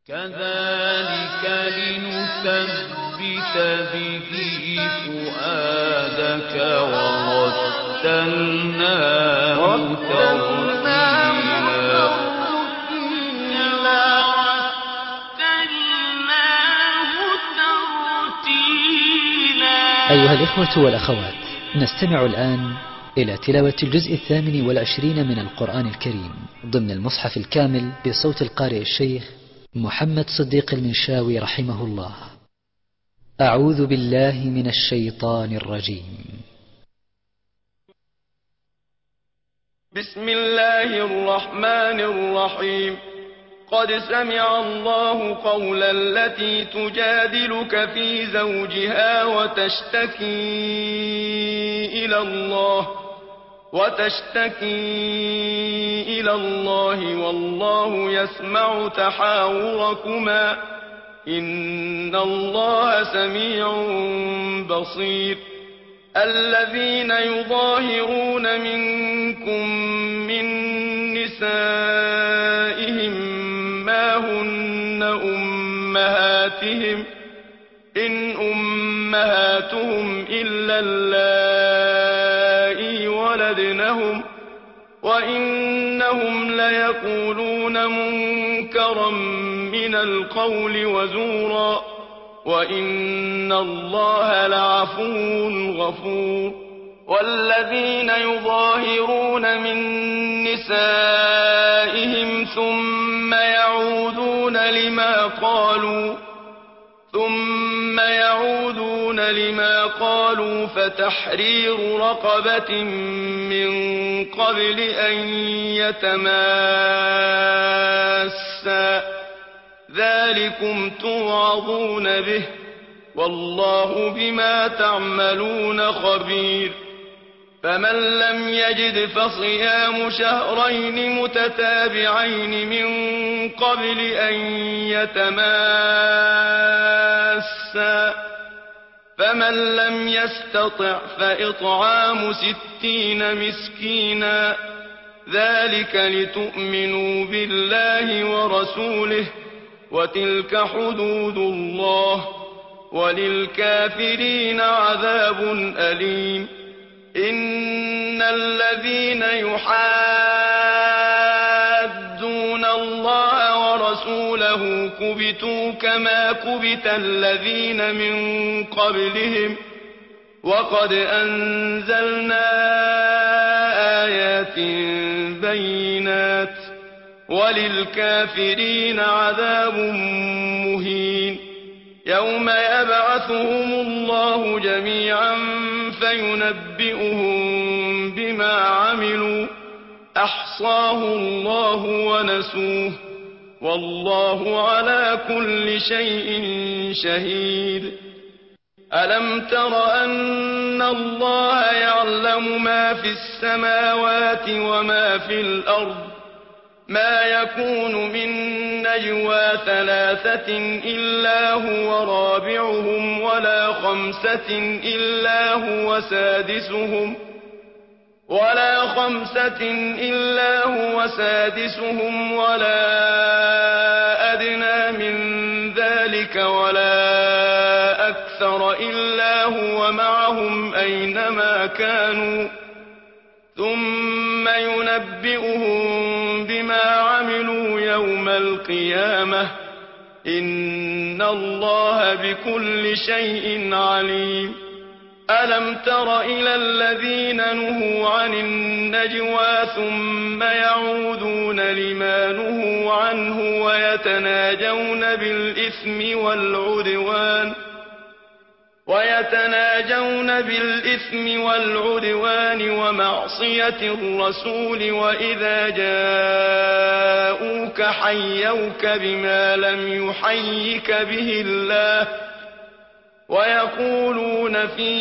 كذلك لنثبت به فؤادك ورتلناه ترتيلا. أيها الإخوة والأخوات، نستمع الآن إلى تلاوة الجزء 28 من القرآن الكريم ضمن المصحف الكامل بصوت القارئ الشيخ محمد صديق المنشاوي رحمه الله. أعوذ بالله من الشيطان الرجيم. بسم الله الرحمن الرحيم. قد سمع الله قول التي تجادلك في زوجها وتشتكي إلى الله والله يسمع تحاوركما إن الله سميع بصير. الذين يظاهرون منكم من نسائهم ما هن أمهاتهم إن أمهاتهم إلا اللائي ولدنهم وإنهم ليقولون منكرا من القول وزورا وإن الله لعفو غفور. والذين يظاهرون من نسائهم ثم يعودون لما قالوا فتحرير رقبة من قبل أن يتماسا ذلكم توعظون به والله بما تعملون خبير. فمن لم يجد فصيام شهرين متتابعين من قبل أن يتماسا فمن لم يستطع فإطعام 60 مسكينا ذلك لتؤمنوا بالله ورسوله وتلك حدود الله وللكافرين عذاب أليم. إن الذين يحادون الله ورسوله كبتوا كما كبت الذين من قبلهم وقد أنزلنا آيات بينات وللكافرين عذاب مهين. يوم يبعثهم الله جميعا فينبئهم بما عملوا أحصاه الله ونسوه والله على كل شيء شهيد. ألم تر أن الله يعلم ما في السماوات وما في الأرض ما يكون من نجوى 3 إلا هو رابعهم ولا 5 إلا هو سادسهم ولا أدنى من ذلك ولا أكثر إلا هو معهم أينما كانوا ثم ينبئهم بما عملوا يوم القيامة إن الله بكل شيء عليم. ألم تر إلى الذين نهوا عن النجوى ثم يعودون لما نهوا عنه ويتناجون بالإثم والعدوان ومعصية الرسول وإذا جاءوك حيوك بما لم يحيك به الله ويقولون في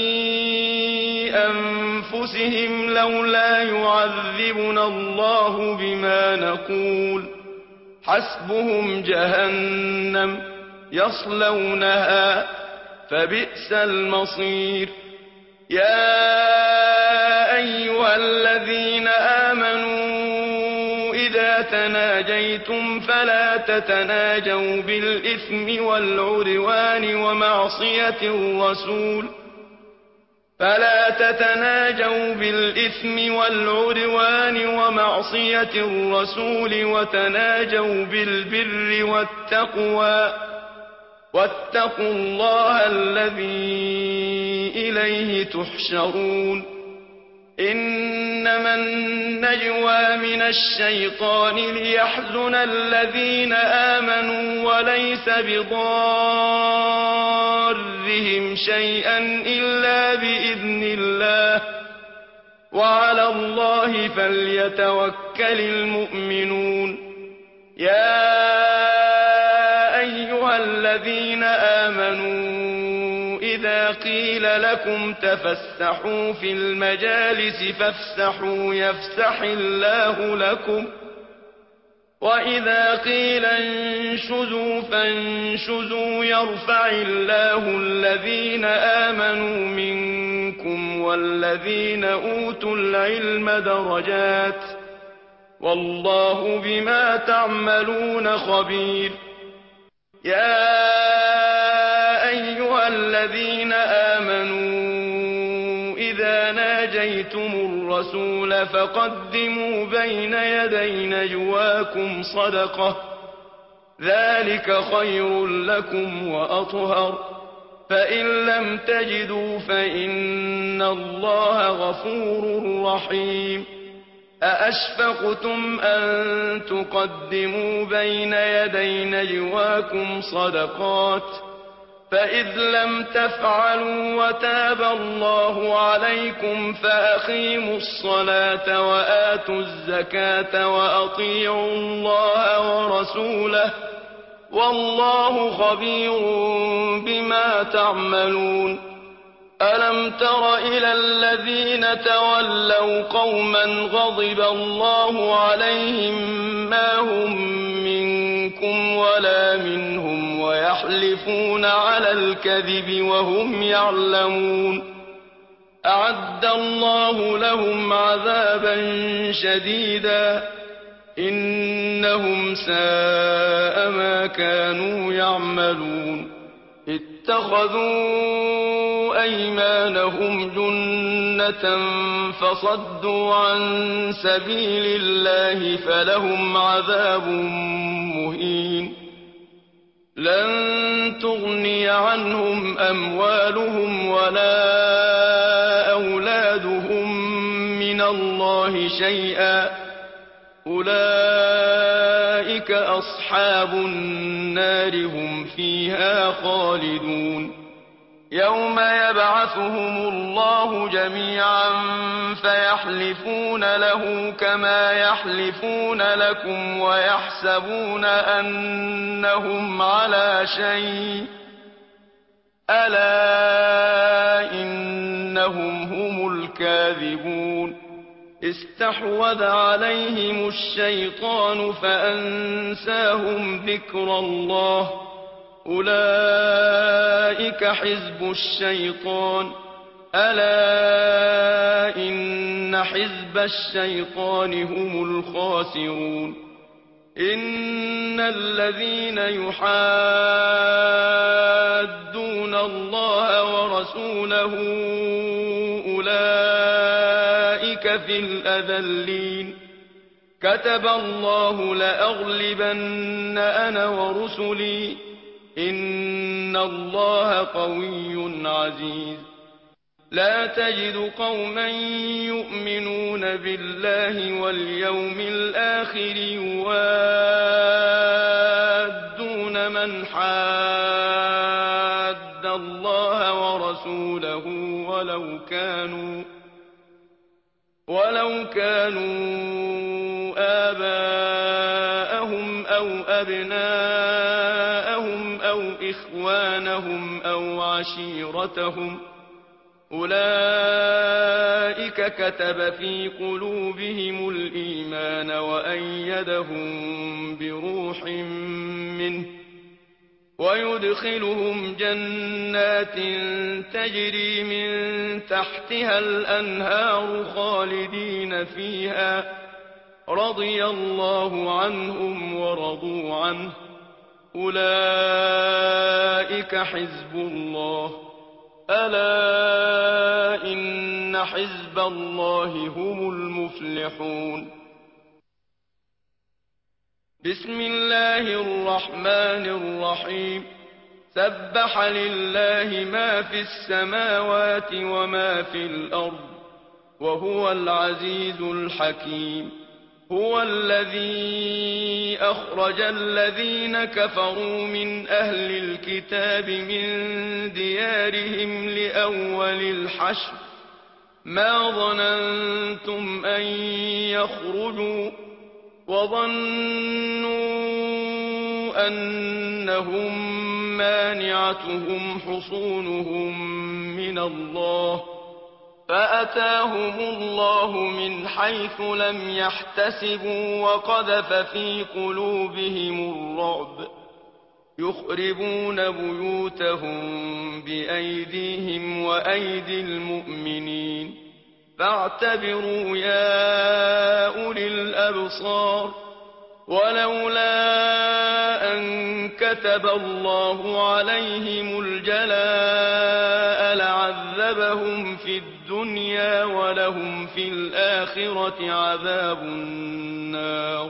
أنفسهم لولا يعذبنا الله بما نقول حسبهم جهنم يصلونها فبئس المصير. يا أيها الذين آمنوا إذا تناجيتم فلا تتناجوا بالإثم والعدوان ومعصية الرسول وتناجوا بالبر والتقوى واتقوا الله الذي إليه تحشرون إنما النجوى من الشيطان ليحزن الذين آمنوا وليس بضارهم شيئا إلا بإذن الله وعلى الله فليتوكل المؤمنون يا أيها الذين آمنوا إذا قيل لكم تفسحوا في المجالس فافسحوا يفسح الله لكم وإذا قيل انشزوا فانشزوا يرفع الله الذين آمنوا منكم والذين أوتوا العلم درجات والله بما تعملون خبير يا أيها الذين آمنوا إذا ناجيتم الرسول فقدموا بين يدي نجواكم صدقة ذلك خير لكم وأطهر فإن لم تجدوا فإن الله غفور رحيم أأشفقتم أن تقدموا بين يدي نجواكم صدقات فإذ لم تفعلوا وتاب الله عليكم فأقيموا الصلاة وآتوا الزكاة وأطيعوا الله ورسوله والله خبير بما تعملون ألم تر إلى الذين تولوا قوما غضب الله عليهم ما هم منكم ولا منهم ويحلفون على الكذب وهم يعلمون أعد الله لهم عذابا شديدا إنهم ساء ما كانوا يعملون اتخذوا أيمانهم جنة فصدوا عن سبيل الله فلهم عذاب مهين لن تغني عنهم أموالهم ولا أولادهم من الله شيئا أولئك أصحاب النار هم فيها خالدون يوم يبعثهم الله جميعا فيحلفون له كما يحلفون لكم ويحسبون أنهم على شيء ألا إنهم هم الكاذبون استحوذ عليهم الشيطان فأنساهم ذكر الله أولئك حزب الشيطان ألا إن حزب الشيطان هم الخاسرون إن الذين يحادون الله ورسوله أولئك في الأذلين كتب الله لأغلبن أنا ورسلي إن الله قوي عزيز لا تجد قوما يؤمنون بالله واليوم الآخر يوادون من حاد الله ورسوله ولو كانوا آباءهم أو أبناءهم أو إخوانهم أو عشيرتهم أولئك كتب في قلوبهم الإيمان وأيدهم بروح منه ويدخلهم جنات تجري من تحتها الأنهار خالدين فيها رضي الله عنهم ورضوا عنه أولئك حزب الله ألا إن حزب الله هم المفلحون بسم الله الرحمن الرحيم سبح لله ما في السماوات وما في الأرض وهو العزيز الحكيم هو الذي أخرج الذين كفروا من أهل الكتاب من ديارهم لأول الحشر ما ظننتم أن يخرجوا وظنوا أنهم مانعتهم حصونهم من الله فأتاهم الله من حيث لم يحتسبوا وقذف في قلوبهم الرعب يخربون بيوتهم بأيديهم وأيدي المؤمنين فاعتبروا يا أولي الأبصار ولولا أن كتب الله عليهم الجلاء لعذبهم في الدنيا ولهم في الآخرة عذاب النار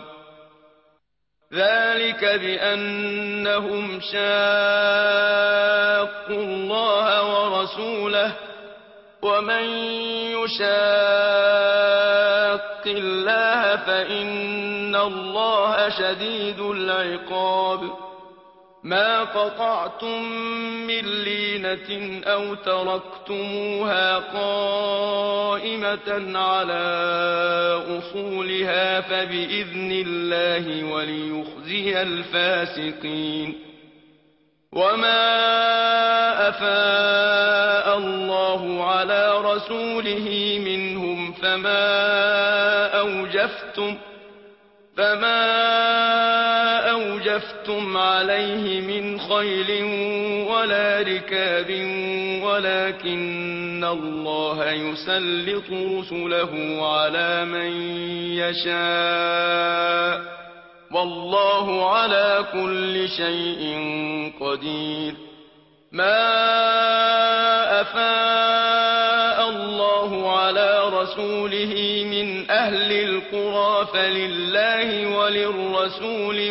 ذلك بأنهم شاقوا الله ورسوله ومن يشاق الله فإن الله شديد العقاب ما قطعتم من لينة أو تركتموها قائمة على أصولها فبإذن الله وليخزي الفاسقين وما أفاء الله على رسوله منهم فما أوجفتم عليه من خيل ولا ركاب ولكن الله يسلط رسله على من يشاء والله على كل شيء قدير ما أفاء الله على رسوله من أهل القرى فلله وللرسول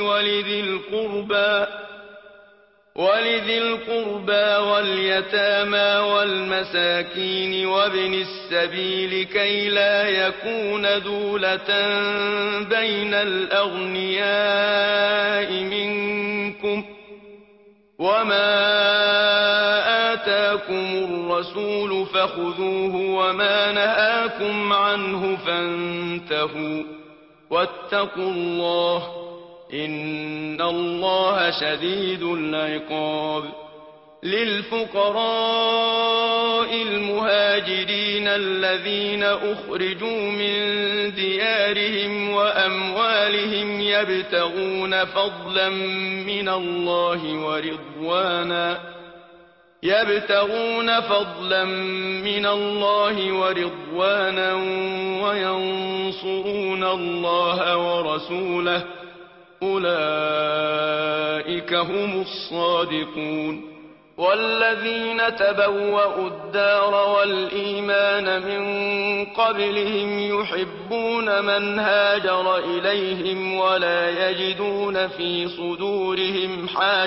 ولذي القربى واليتامى والمساكين وابن السبيل كي لا يكون دولة بين الأغنياء منكم وما آتاكم الرسول فخذوه وما نهاكم عنه فانتهوا واتقوا الله إن الله شديد العقاب للفقراء المهاجرين الذين أخرجوا من ديارهم وأموالهم يبتغون فضلا من الله ورضوانا وينصرون الله ورسوله أولئك هم الصادقون والذين تبوأوا الدار والإيمان من قبلهم يحبون من هاجر إليهم ولا يجدون في صدورهم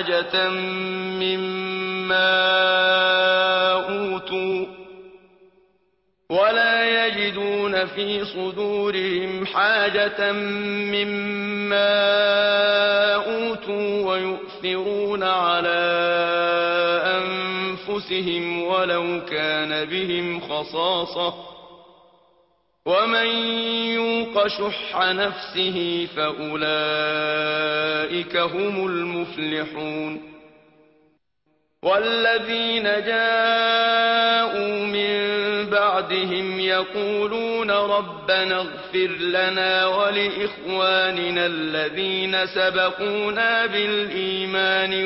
حاجة مما أوتوا ويؤثرون على أنفسهم ولو كان بهم خصاصة ومن يوق شح نفسه فأولئك هم المفلحون والذين جاءوا من بعدهم يقولون ربنا اغفر لنا ولإخواننا الذين سبقونا بالإيمان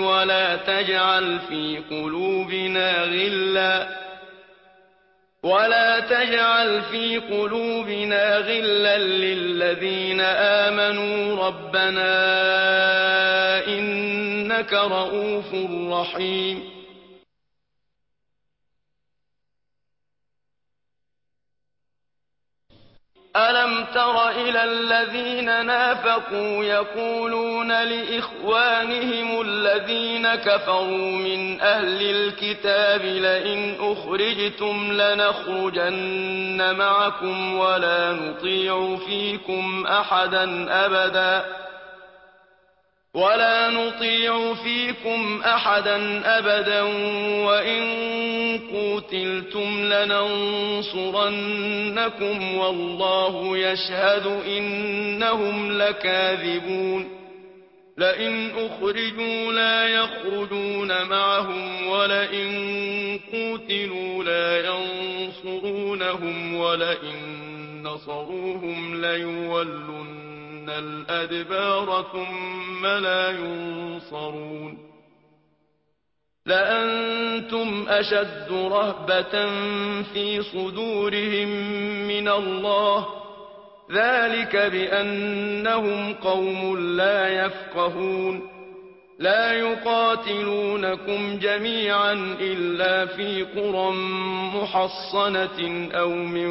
ولا تجعل في قلوبنا غلا للذين آمنوا ربنا إنك رؤوف رحيم. ألم تر إلى الذين نافقوا يقولون لإخوانهم الذين كفروا من أهل الكتاب لئن أخرجتم لنخرجن معكم ولا نطيع فيكم أحدا أبدا وإن قوتلتم لننصرنكم والله يشهد إنهم لكاذبون. لئن أخرجوا لا يخرجون معهم ولئن قوتلوا لا ينصرونهم ولئن نصروهم ليولن الأدبار ثم لا ينصرون. لأنتم أشد رهبة في صدورهم من الله ذلك بأنهم قوم لا يفقهون. لا يقاتلونكم جميعا إلا في قرى محصنة أو من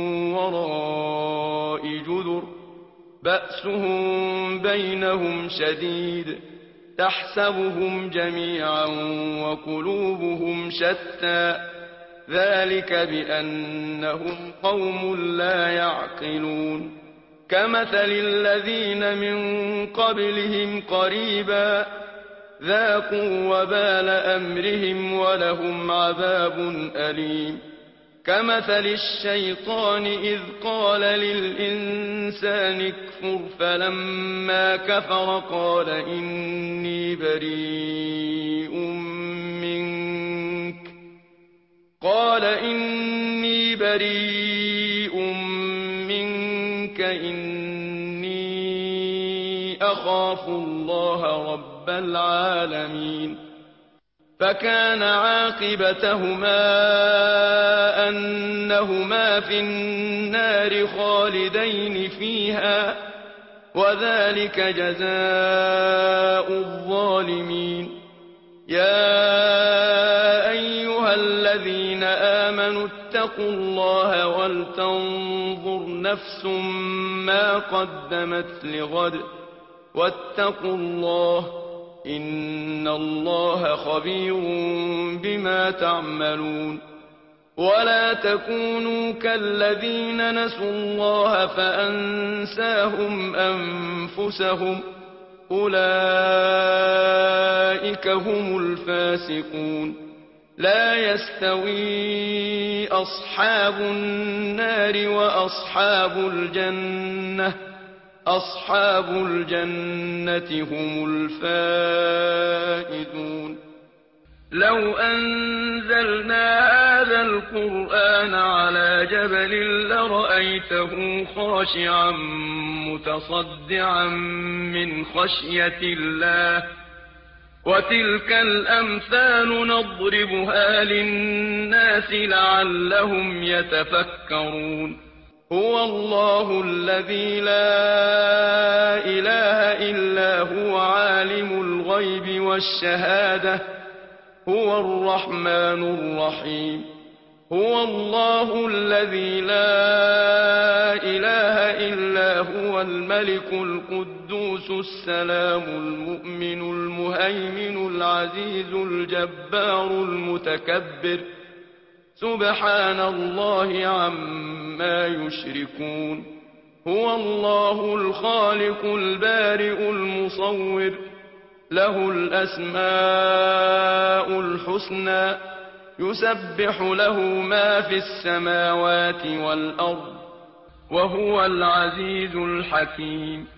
وراء جدر بأسهم بينهم شديد تحسبهم جميعا وقلوبهم شتى ذلك بأنهم قوم لا يعقلون. كمثل الذين من قبلهم قريبا ذاقوا وبال أمرهم ولهم عذاب أليم. كمثل الشيطان إذ قال للإنسان اكفر فلما كفر قال إني بريء منك إني أخاف الله رب العالمين. فكان عاقبتهما أنهما في النار خالدين فيها وذلك جزاء الظالمين. يا أيها الذين آمنوا اتقوا الله ولتنظر نفس ما قدمت لغد واتقوا الله إن الله خبير بما تعملون. ولا تكونوا كالذين نسوا الله فأنساهم أنفسهم أولئك هم الفاسقون. لا يستوي أصحاب النار وأصحاب الجنة أصحاب الجنة هم الفائزون. لو أنزلنا هذا القرآن على جبل لرأيته خاشعا متصدعا من خشية الله وتلك الأمثال نضربها للناس لعلهم يتفكرون. هو الله الذي لا إله إلا هو عالم الغيب والشهادة هو الرحمن الرحيم. هو الله الذي لا إله إلا هو الملك القدوس السلام المؤمن المهيمن العزيز الجبار المتكبر سبحان الله عما يشركون. هو الله الخالق البارئ المصور له الأسماء الحسنى يسبح له ما في السماوات والأرض وهو العزيز الحكيم.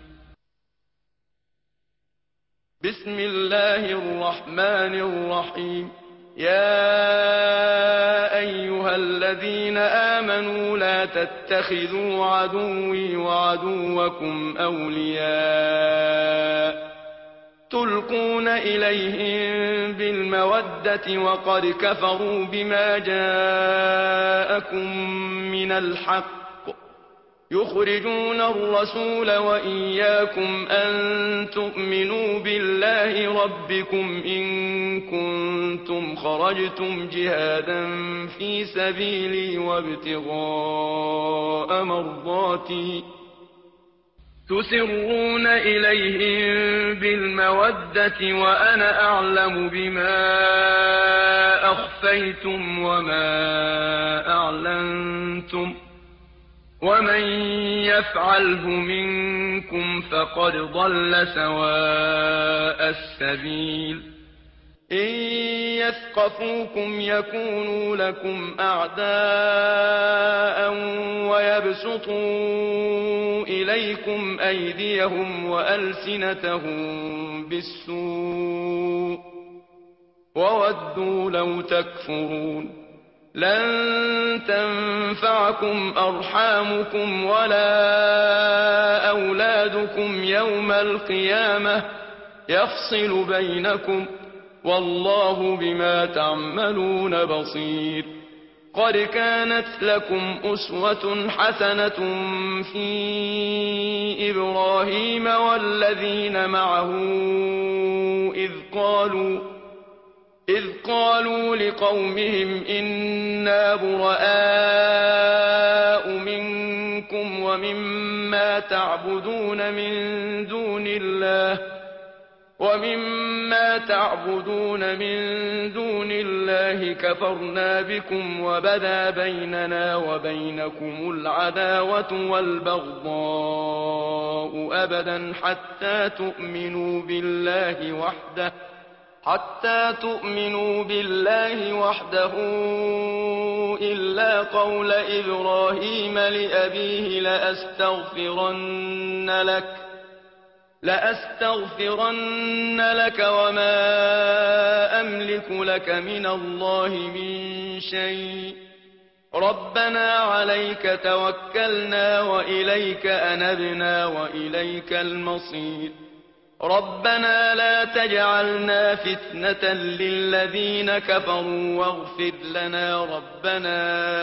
بسم الله الرحمن الرحيم. يا أيها الذين آمنوا لا تتخذوا عدوي وعدوكم أولياء تلقون إليهم بالمودة وقد كفروا بما جاءكم من الحق يخرجون الرسول وإياكم أن تؤمنوا بالله ربكم إن كنتم خرجتم جهادا في سبيلي وابتغاء مرضاتي تسرون إليهم بالمودة وأنا أعلم بما أخفيتم وما أعلنتم ومن يفعله منكم فقد ضل سواء السبيل إن يثقفوكم يكونوا لكم أعداء ويبسطوا إليكم أيديهم وألسنتهم بالسوء وودوا لو تكفرون لن تنفعكم أرحامكم ولا أولادكم يوم القيامة يفصل بينكم والله بما تعملون بصير قد كانت لكم أسوة حسنة في إبراهيم والذين معه إذ قالوا لقومهم إنا براء منكم ومما تعبدون من دون الله كفرنا بكم وبدا بيننا وبينكم العداوة والبغضاء أبدا حتى تؤمنوا بالله وحده إلا قول إبراهيم لأبيه لأستغفرن لك وما أملك لك من الله من شيء ربنا عليك توكلنا وإليك أنبنا وإليك المصير ربنا لا تجعلنا فتنة للذين كفروا واغفر لنا ربنا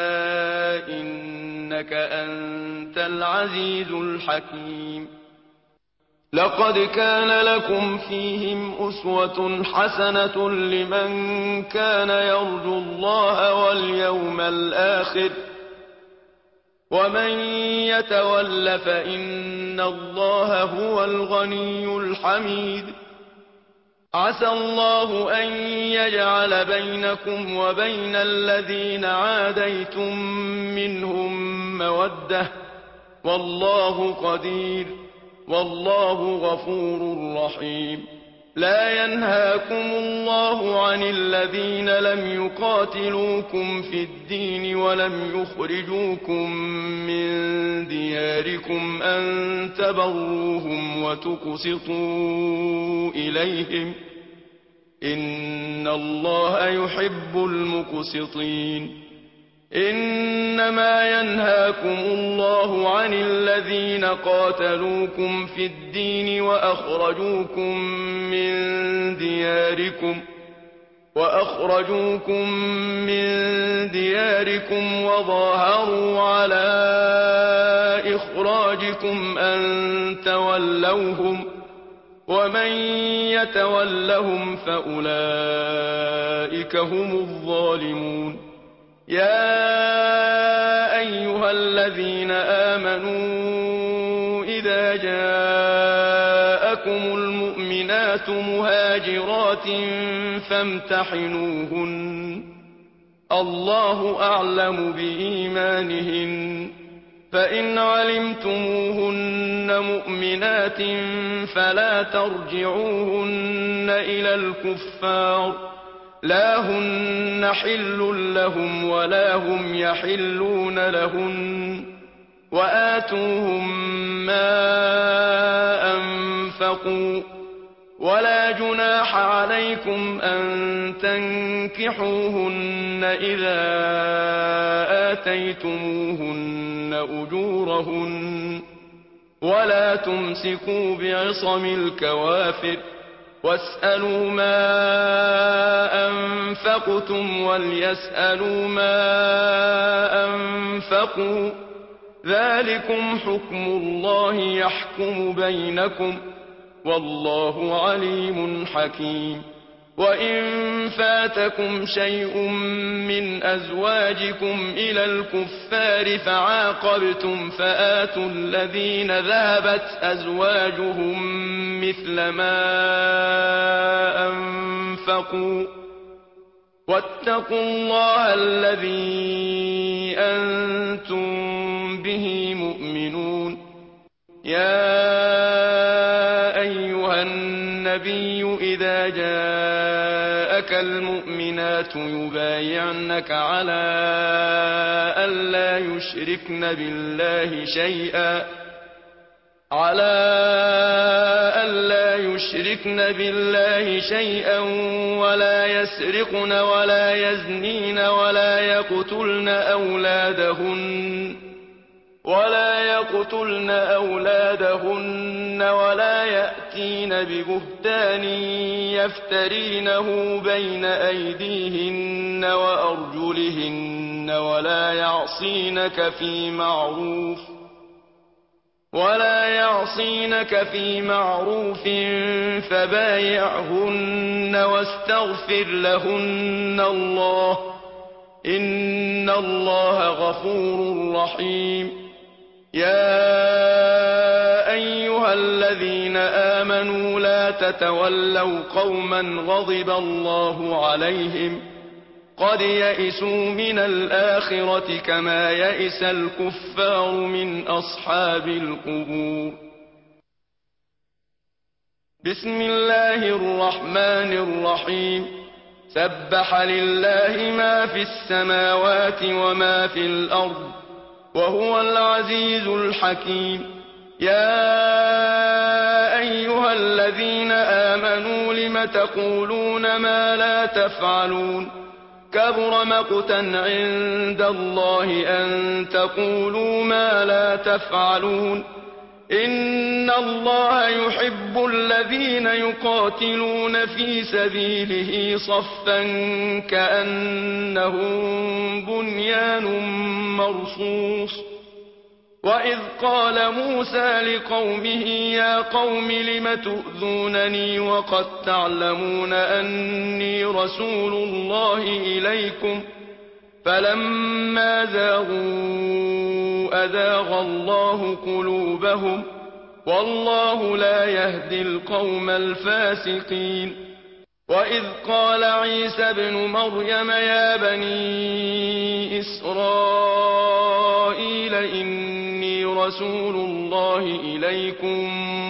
إنك أنت العزيز الحكيم لقد كان لكم فيهم أسوة حسنة لمن كان يرجو الله واليوم الآخر ومن يتول فإن الله هو الغني الحميد عسى الله أن يجعل بينكم وبين الذين عاديتم منهم مودة والله قدير والله غفور رحيم لا ينهاكم الله عن الذين لم يقاتلوكم في الدين ولم يخرجوكم من دياركم أن تبروهم وتقسطوا إليهم إن الله يحب المقسطين إنما ينهاكم الله عن الذين قاتلوكم في الدين وأخرجوكم من دياركم وظاهروا على إخراجكم أن تولوهم ومن يتولهم فأولئك هم الظالمون يا أيها الذين آمنوا إذا جاءكم المؤمنات مهاجرات فامتحنوهن الله أعلم بإيمانهن فإن علمتموهن مؤمنات فلا ترجعوهن إلى الكفار لا هن حل لهم ولا هم يحلون لهن وآتوهم ما أنفقوا ولا جناح عليكم أن تنكحوهن إذا آتيتموهن أجورهن ولا تمسكوا بعصم الكوافر واسألوا ما أنفقتم وليسألوا ما أنفقوا ذلكم حكم الله يحكم بينكم والله عليم حكيم وإن فاتكم شيء من أزواجكم إلى الكفار فعاقبتم فآتوا الذين ذهبت أزواجهم مثل ما أنفقوا واتقوا الله الذي أنتم به مؤمنون يا أيها النبي إذا جاءك المؤمنات يبايعنك على ألا يشركن بالله شيئا ولا يسرقن ولا يزنين ولا يقتلن أولادهن ولا يأتين ببهتان يفترينه بين أيديهن وأرجلهن ولا يعصينك في معروف فبايعهن واستغفر لهن الله إن الله غفور رحيم يا أيها الذين آمنوا لا تتولوا قوما غضب الله عليهم قد يئسوا من الآخرة كما يئس الكفار من أصحاب القبور بسم الله الرحمن الرحيم سبح لله ما في السماوات وما في الأرض وهو العزيز الحكيم يا أيها الذين آمنوا لم تقولون ما لا تفعلون كبر مقتا عند الله أن تقولوا ما لا تفعلون إن الله يحب الذين يقاتلون في سبيله صفا كأنهم بنيان مرصوص وإذ قال موسى لقومه يا قوم لم تؤذونني وقد تعلمون أني رسول الله إليكم فلما زاغوا أزاغ الله قلوبهم والله لا يهدي القوم الفاسقين وإذ قال عيسى ابن مريم يا بني إسرائيل إني رسول الله إليكم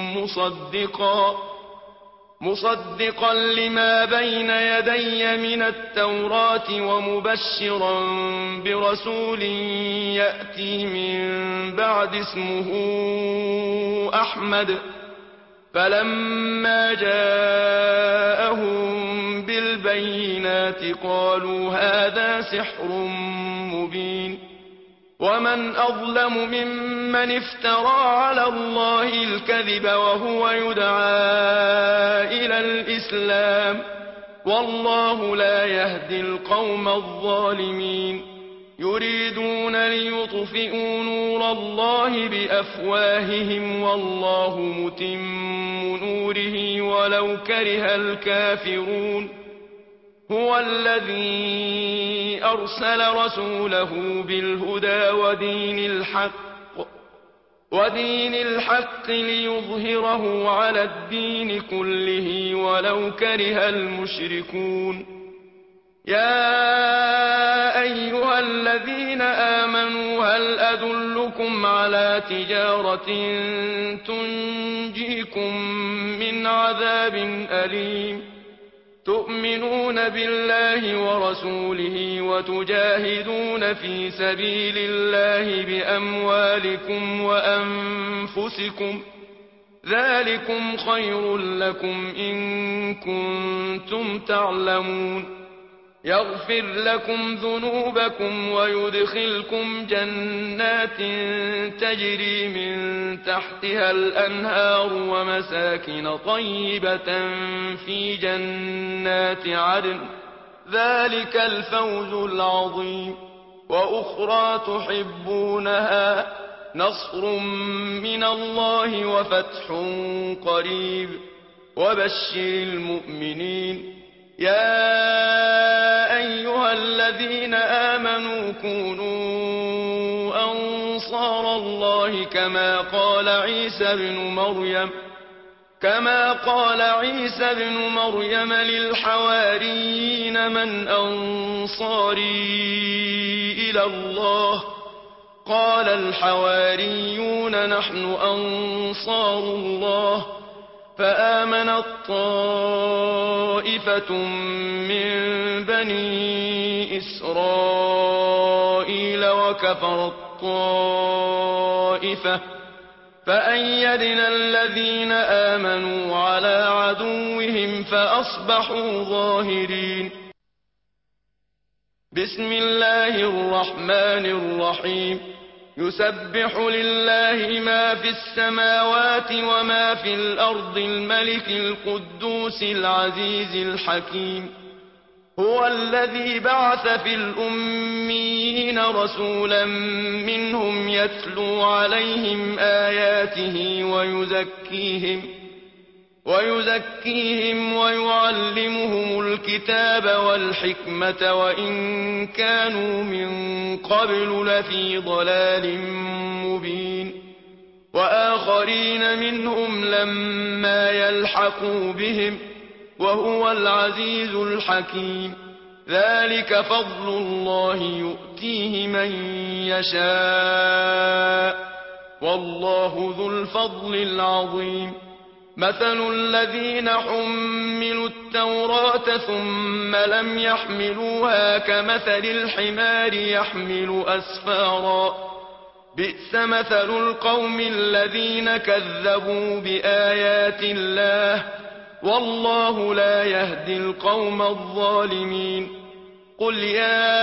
مصدقا لما بين يدي من التوراة ومبشرا برسول يأتي من بعد اسمه أحمد فلما جاءهم بالبينات قالوا هذا سحر مبين ومن أظلم ممن افترى على الله الكذب وهو يدعى إلى الإسلام والله لا يهدي القوم الظالمين يريدون ليطفئوا نور الله بأفواههم والله متم نوره ولو كره الكافرون هو الذي أرسل رسوله بالهدى ودين الحق ليظهره على الدين كله ولو كره المشركون يا أيها الذين آمنوا هل أدلكم على تجارة تنجيكم من عذاب أليم تؤمنون بالله ورسوله وتجاهدون في سبيل الله بأموالكم وأنفسكم ذلكم خير لكم إن كنتم تعلمون يغفر لكم ذنوبكم ويدخلكم جنات تجري من تحتها الأنهار ومساكن طيبة في جنات عدن، ذلك الفوز العظيم. وأخرى تحبونها، نصر من الله وفتح قريب، وبشر المؤمنين. يا أيها الذين آمنوا كونوا أنصار الله كما قال عيسى بن مريم للحواريين من أنصاري إلى الله؟ قال الحواريون نحن أنصار الله. فآمنت طائفة من بني إسرائيل وكفرت طائفة، فأيدنا الذين آمنوا على عدوهم فأصبحوا ظاهرين. بسم الله الرحمن الرحيم. يسبح لله ما في السماوات وما في الأرض الملك القدوس العزيز الحكيم. هو الذي بعث في الأميين رسولا منهم يتلو عليهم آياته ويزكيهم ويعلمهم الكتاب والحكمة وإن كانوا من قبل لفي ضلال مبين. وآخرين منهم لما يلحقوا بهم، وهو العزيز الحكيم. ذلك فضل الله يؤتيه من يشاء، والله ذو الفضل العظيم. مثل الذين حملوا التوراة ثم لم يحملوها كمثل الحمار يحمل أسفارا، بئس مثل القوم الذين كذبوا بآيات الله، والله لا يهدي القوم الظالمين. قل يا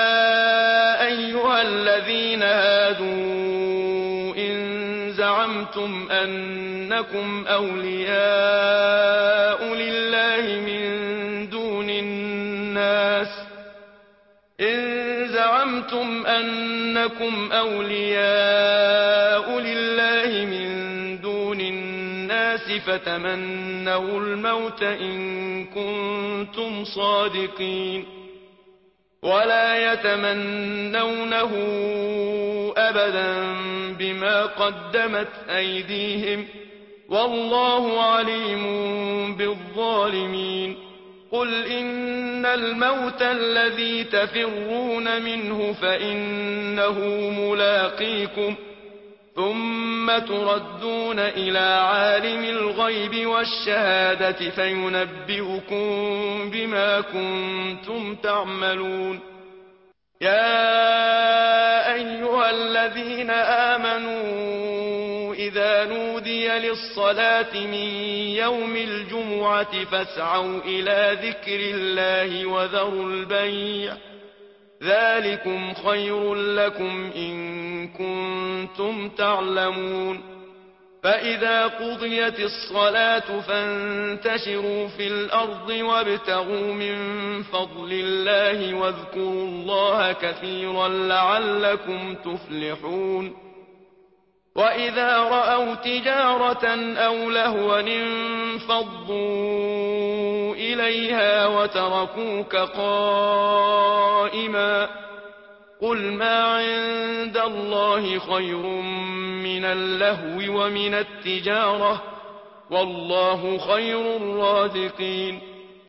أيها الذين هادوا إن زعمتم أنكم أولياء لله من دون الناس فتمنوا الموت إن كنتم صادقين، ولا يتمنونه أبدا بما قدمت أيديهم، والله عليم بالظالمين. قل إن الموت الذي تفرون منه فإنه ملاقيكم، ثم تردون إلى عالم الغيب والشهادة فينبئكم بما كنتم تعملون. يا أيها الذين آمنوا إذا نودي للصلاة من يوم الجمعة فاسعوا إلى ذكر الله وذروا البيع، ذلكم خير لكم إن كنتم تعلمون. فإذا قضيت الصلاة فانتشروا في الأرض وابتغوا من فضل الله واذكروا الله كثيرا لعلكم تفلحون. وإذا رأوا تجارة أو لهوا انفضوا إليها وتركوك قائما، قل ما عند الله خير من اللهو ومن التجارة، والله خير الرازقين.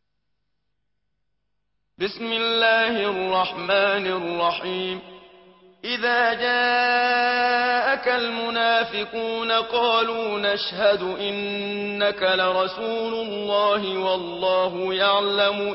بسم الله الرحمن الرحيم. إذا جاءك المنافقون قالوا نشهد إنك لرسول الله والله يعلم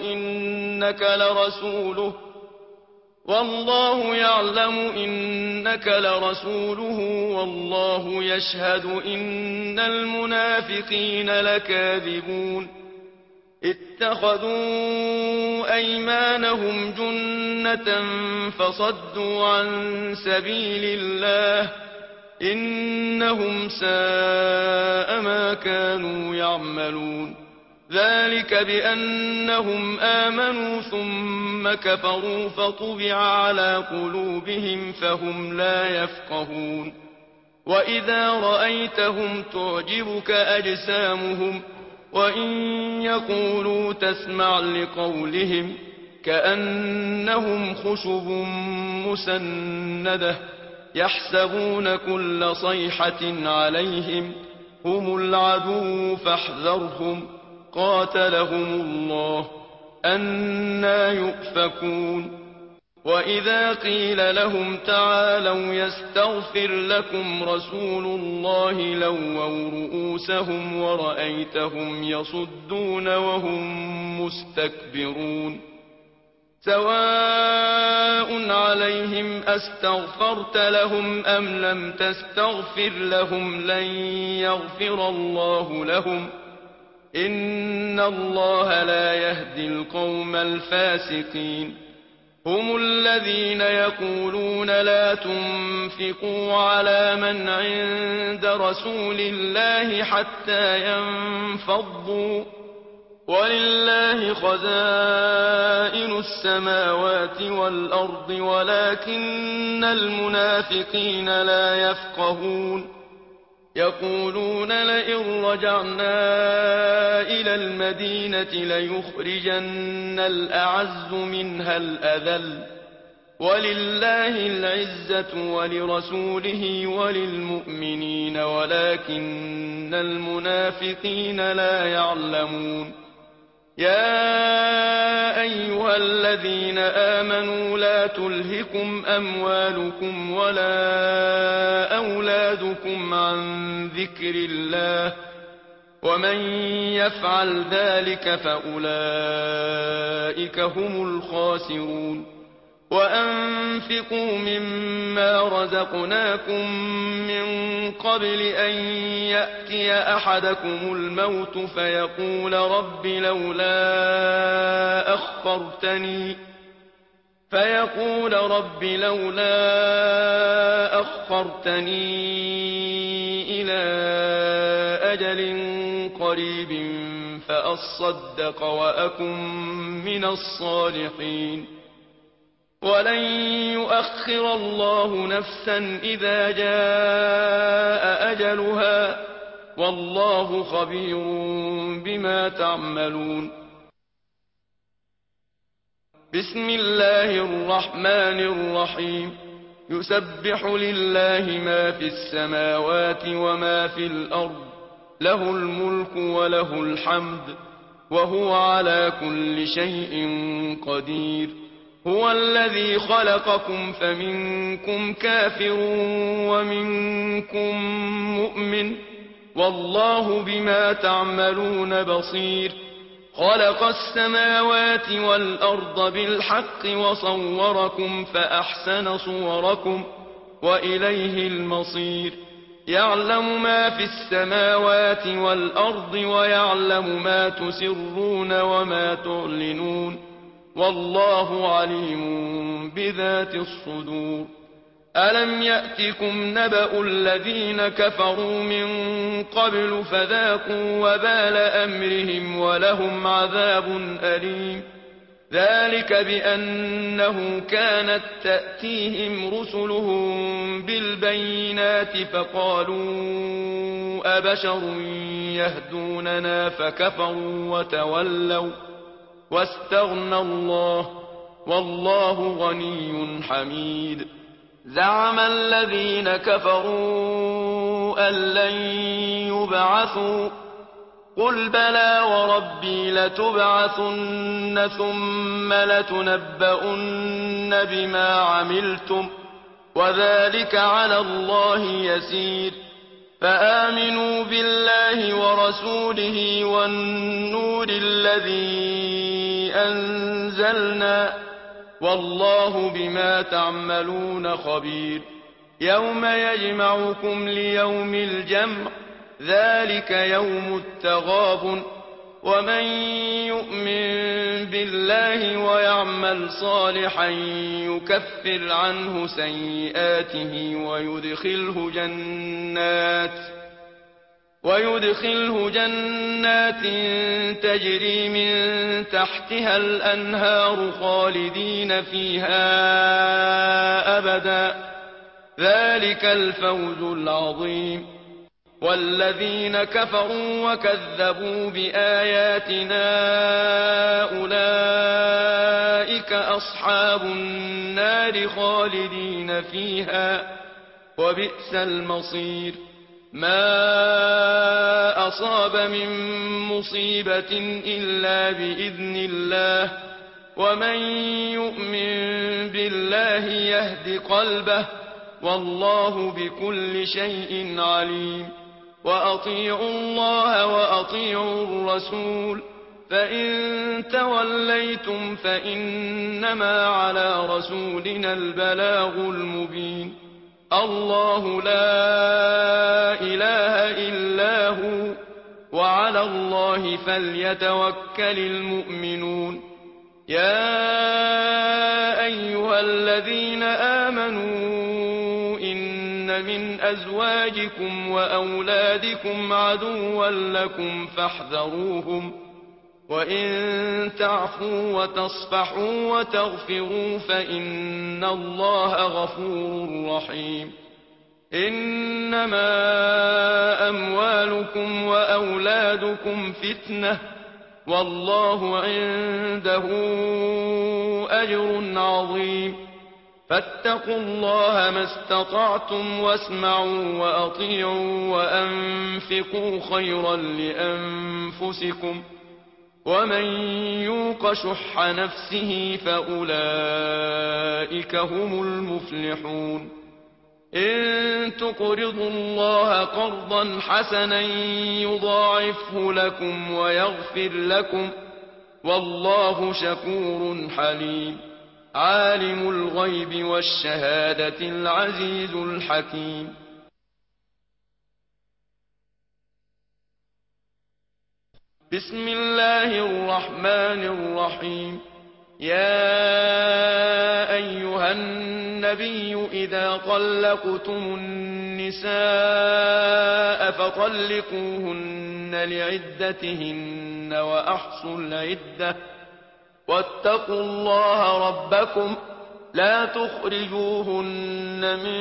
إنك لرسوله والله يشهد إن المنافقين لكاذبون. اتخذوا أيمانهم جنة فصدوا عن سبيل الله إنهم ساء ما كانوا يعملون ذلك بأنهم آمنوا ثم كفروا فطبع على قلوبهم فهم لا يفقهون وإذا رأيتهم تعجبك أجسامهم وإن يقولوا تسمع لقولهم كأنهم خشب مسندة يحسبون كل صيحة عليهم هم العدو فاحذرهم قاتلهم الله أنى يؤفكون وإذا قيل لهم تعالوا يستغفر لكم رسول الله لووا رؤوسهم ورأيتهم يصدون وهم مستكبرون سواء عليهم أستغفرت لهم أم لم تستغفر لهم لن يغفر الله لهم إن الله لا يهدي القوم الفاسقين هم الذين يقولون لا تنفقوا على من عند رسول الله حتى ينفضوا ولله خزائن السماوات والأرض ولكن المنافقين لا يفقهون يقولون لئن رجعنا إلى المدينة ليخرجن الأعز منها الأذل ولله العزة ولرسوله وللمؤمنين ولكن المنافقين لا يعلمون يا أيها الذين آمنوا لا تلهكم أموالكم ولا أولادكم عن ذكر الله ومن يفعل ذلك فأولئك هم الخاسرون وأنفقوا مما رزقناكم من قبل أن يأتي أحدكم الموت فيقول رب لولا أخرتني إلى أجل قريب فأصدق وأكن من الصالحين ولن يؤخر الله نفسا إذا جاء أجلها والله خبير بما تعملون بسم الله الرحمن الرحيم يسبح لله ما في السماوات وما في الأرض له الملك وله الحمد وهو على كل شيء قدير هو الذي خلقكم فمنكم كافر ومنكم مؤمن والله بما تعملون بصير خلق السماوات والأرض بالحق وصوركم فأحسن صوركم وإليه المصير يعلم ما في السماوات والأرض ويعلم ما تسرون وما تعلنون والله عليم بذات الصدور ألم يأتكم نبأ الذين كفروا من قبل فذاقوا وبال أمرهم ولهم عذاب أليم ذلك بأنه كانت تأتيهم رسلهم بالبينات فقالوا أبشر يهدوننا فكفروا وتولوا واستغنى الله والله غني حميد زعم الذين كفروا أن لن يبعثوا قل بلى وربي لتبعثن ثم لتنبؤن بما عملتم وذلك على الله يسير فآمنوا بالله ورسوله والنور الذي أنزلنا والله بما تعملون خبير يوم يجمعكم ليوم الجمع ذلك يوم التغابن ومن يؤمن بالله ويعمل صالحا يكفر عنه سيئاته ويدخله جنات تجري من تحتها الأنهار خالدين فيها أبدا، ذلك الفوز العظيم. والذين كفروا وكذبوا بآياتنا أولئك أصحاب النار خالدين فيها، وبئس المصير. ما أصاب من مصيبة إلا بإذن الله، ومن يؤمن بالله يهد قلبه، والله بكل شيء عليم. وأطيعوا الله وأطيعوا الرسول، فإن توليتم فإنما على رسولنا البلاغ المبين. الله لا إله إلا هو، وعلى الله فليتوكل المؤمنون. يا أيها الذين آمنوا إن من أزواجكم وأولادكم عدوا لكم فاحذروهم، وإن تعفوا وتصفحوا وتغفروا فإن الله غفور رحيم. إنما أموالكم وأولادكم فتنة، والله عنده أجر عظيم. فاتقوا الله ما استطعتم، واسمعوا وأطيعوا وأنفقوا خيرا لأنفسكم، ومن يوق شح نفسه فأولئك هم المفلحون. إن تقرضوا الله قرضا حسنا يضاعفه لكم ويغفر لكم، والله شكور حليم. عالم الغيب والشهادة العزيز الحكيم. بسم الله الرحمن الرحيم. يا أيها النبي إذا طلقتم النساء فطلقوهن لعدتهن وأحصوا العدة، واتقوا الله ربكم لا تخرجوهن من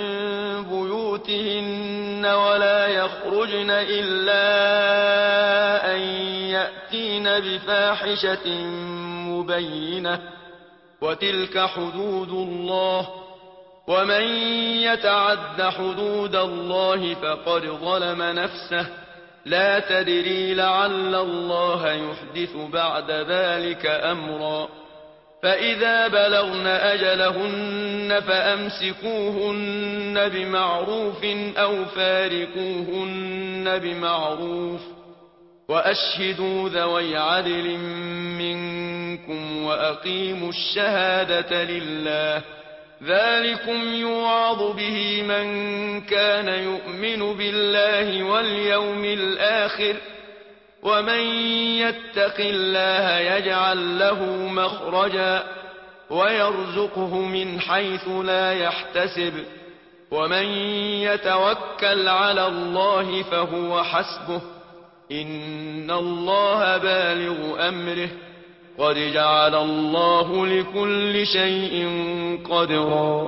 بيوتهن ولا يخرجن إلا أن يأتين بفاحشة مبينة، وتلك حدود الله، ومن يتعد حدود الله فقد ظلم نفسه. لا تدري لعل الله يحدث بعد ذلك أمرا. فإذا بلغن أجلهن فأمسكوهن بمعروف أو فارقوهن بمعروف، وأشهدوا ذوي عدل منكم وأقيموا الشهادة لله. ذلكم يوعظ به من كان يؤمن بالله واليوم الآخر، ومن يتق الله يجعل له مخرجا ويرزقه من حيث لا يحتسب، ومن يتوكل على الله فهو حسبه، إن الله بالغ أمره، قد جعل الله لكل شيء قدرا.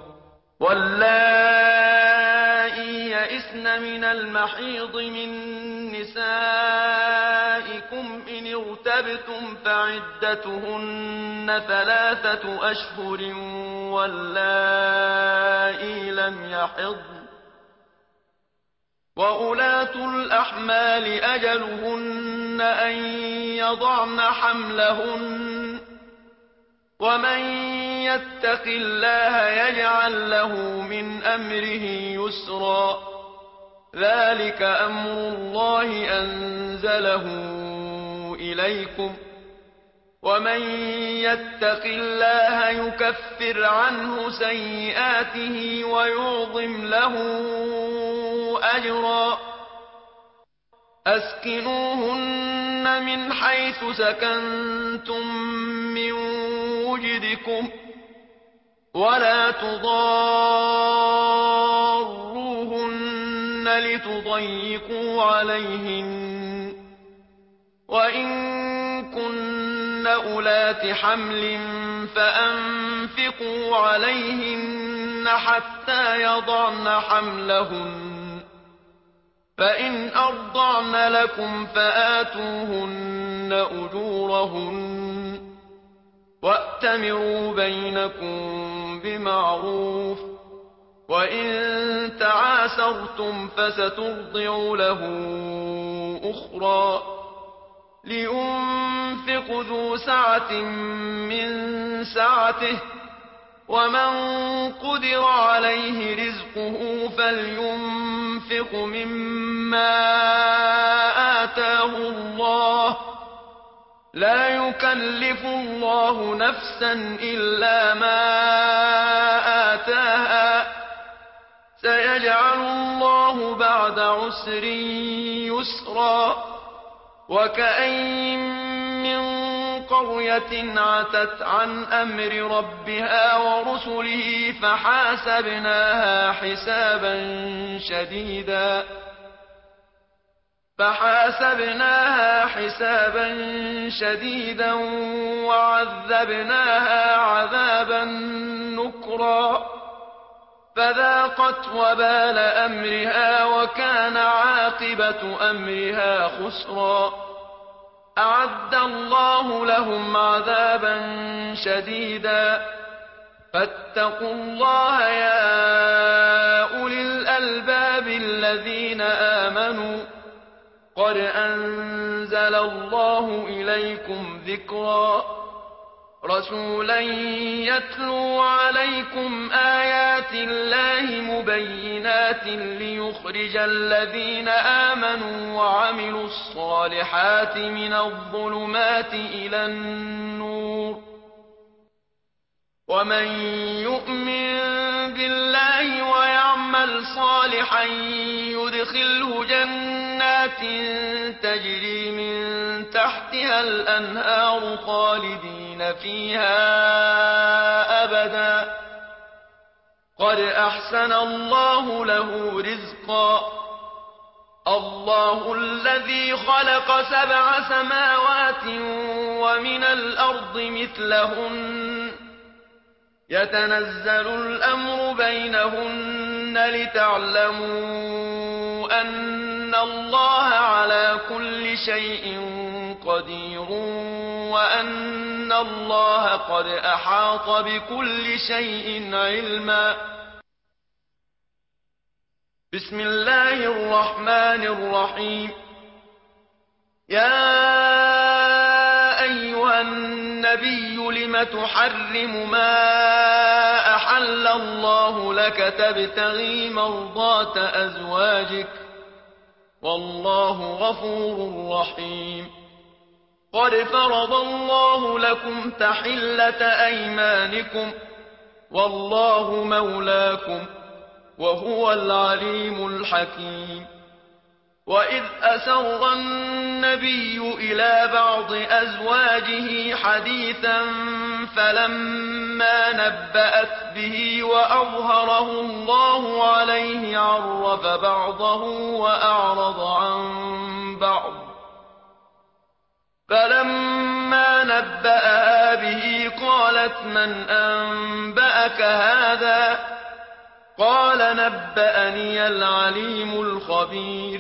واللائي يئسن من المحيض من نسائكم إن ارتبتم فعدتهن 3 أشهر، واللائي لم يحضن، وأولاة الأحمال أجلهن أن يضعن حملهن، ومن يتق الله يجعل له من أمره يسرا. ذلك أمر الله أنزله إليكم، ومن يتق الله يكفر عنه سيئاته ويعظم له أجرا. أسكنوهن من حيث سكنتم من وجدكم ولا تضاروهن لتضيقوا عليهن وإن كن أولات حمل فأنفقوا عليهن حتى يضعن حملهن فإن أرضعن لكم فآتوهن أجورهن وأتمروا بينكم بمعروف وإن تعاسرتم فسترضع له أخرى لينفق ذو سعة من سعته ومن قدر عليه رزقه فلينفق مما آتاه الله لا يكلف الله نفسا إلا ما آتاها سيجعل الله بعد عسر يسرا وكأين من قرية عتت عن أمر ربها ورسله فحاسبناها حسابا شديدا وعذبناها عذابا نكرا فذاقت وبال أمرها وكان عاقبة أمرها خسرا أعد الله لهم عذابا شديدا فاتقوا الله يا أولي الألباب الذين آمنوا قد أنزل الله إليكم ذكرا رسولا يتلو عليكم آيات الله مبينات ليخرج الذين آمنوا وعملوا الصالحات من الظلمات إلى النور ومن يؤمن بالله ويعمل صالحا يدخله جنات تجري من تحتها الأنهار خالدين فيها أبدا قد أحسن الله له رزقا الله الذي خلق 7 سماوات ومن الأرض مثلهن يتنزل الأمر بينهن لتعلموا أن الله على كل شيء قدير وأن الله قد أحاط بكل شيء علما بسم الله الرحمن الرحيم يا أيها النبي لم تحرم ما أحل الله لك تبتغي مرضات أزواجك والله غفور رحيم قد فرض الله لكم تحلة أيمانكم والله مولاكم وهو العليم الحكيم وإذ أسر النبي إلى بعض أزواجه حديثا فلما نبأت به وأظهره الله عليه عرف بعضه وأعرض عن بعض فلما نبأها به قالت من أنبأك هذا قال نبأني العليم الخبير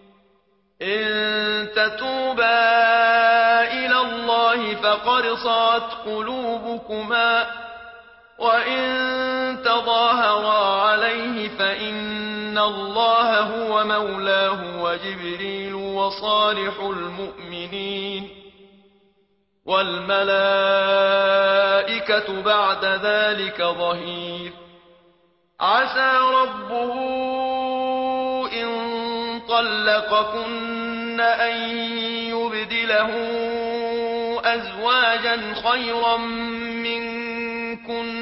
إن تتوبا إلى الله فقد صغت قلوبكما وإن تظاهرا عليه فإن الله هو مولاه وجبريل وصالح المؤمنين والملائكة بعد ذلك ظهير عسى ربه إن طلقكن أن يبدله أزواجا خيرا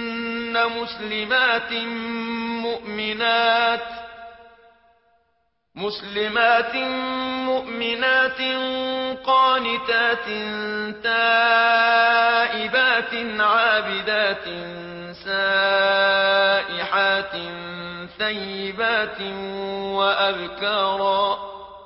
منكن مسلمات مسلمات مؤمنات قانتات تائبات عابدات سائحات ثيبات وأبكارا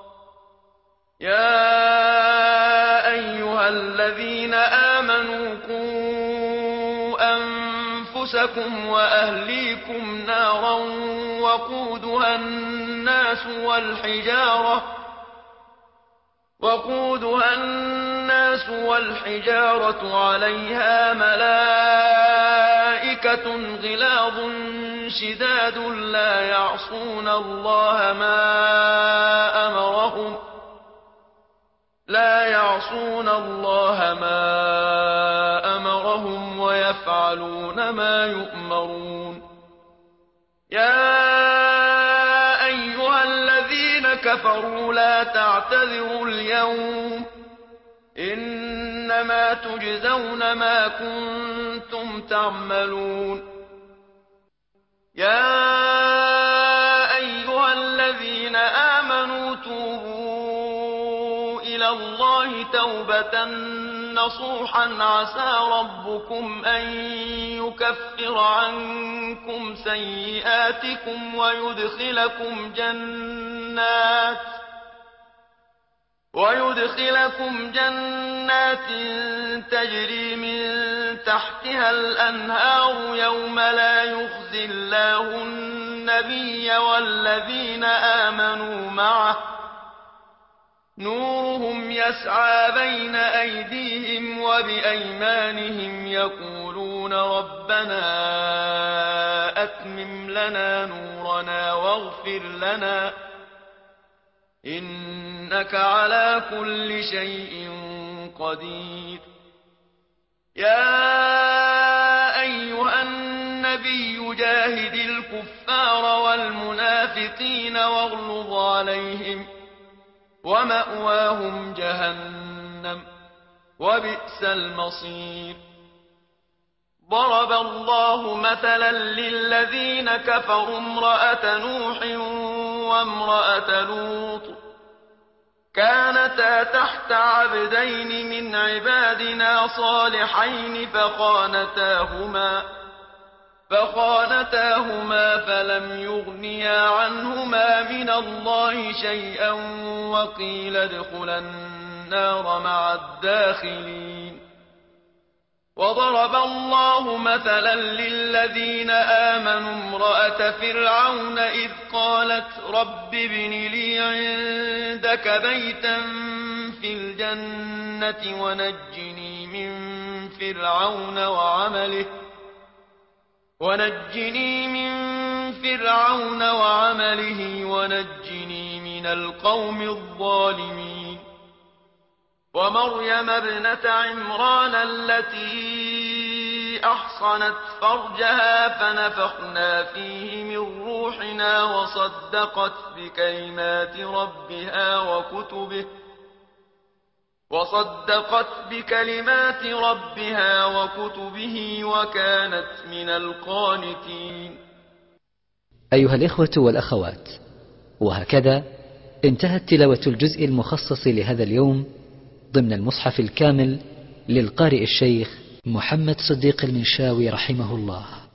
يا أيها الذين آمنوا قوا أنفسكم وأهليكم نارا وقودها الناس والحجارة عليها ملائكة غلاظ شداد لا يعصون الله ما أمرهم ويفعلون ما يؤمرون يا أيها الذين كفروا لا تعتذروا اليوم إنما تجزون ما كنتم تعملون يا أيها الذين آمنوا توبوا إلى الله توبة نصوحا عسى ربكم أن يكفر عنكم سيئاتكم ويدخلكم جنات تجري من تحتها الأنهار يوم لا يخزي الله النبي والذين آمنوا معه نورهم يسعى بين أيديهم وبأيمانهم يقولون ربنا أتمم لنا نورنا واغفر لنا إنك على كل شيء قدير يا أيها النبي جاهد الكفار والمنافقين واغلظ عليهم ومأواهم جهنم وبئس المصير ضرب الله مثلا للذين كفروا امرأة نوح وامرأة لوط كانتا تحت عبدين من عبادنا صالحين فخانتاهما فلم يغنيا عنهما من الله شيئا وقيل ادخلا النار مع الداخلين وضرب الله مثلا للذين آمنوا امرأة فرعون إذ قالت رب ابن لي عندك بيتا في الجنة ونجني من فرعون وعمله ونجني من القوم الظالمين ومريم ابنة عمران التي أحصنت فرجها فنفخنا فيه من روحنا وصدقت بكلمات ربها وكتبه وكانت من القانتين. أيها الإخوة والأخوات، وهكذا انتهت تلاوة الجزء المخصص لهذا اليوم ضمن المصحف الكامل للقارئ الشيخ محمد صديق المنشاوي رحمه الله.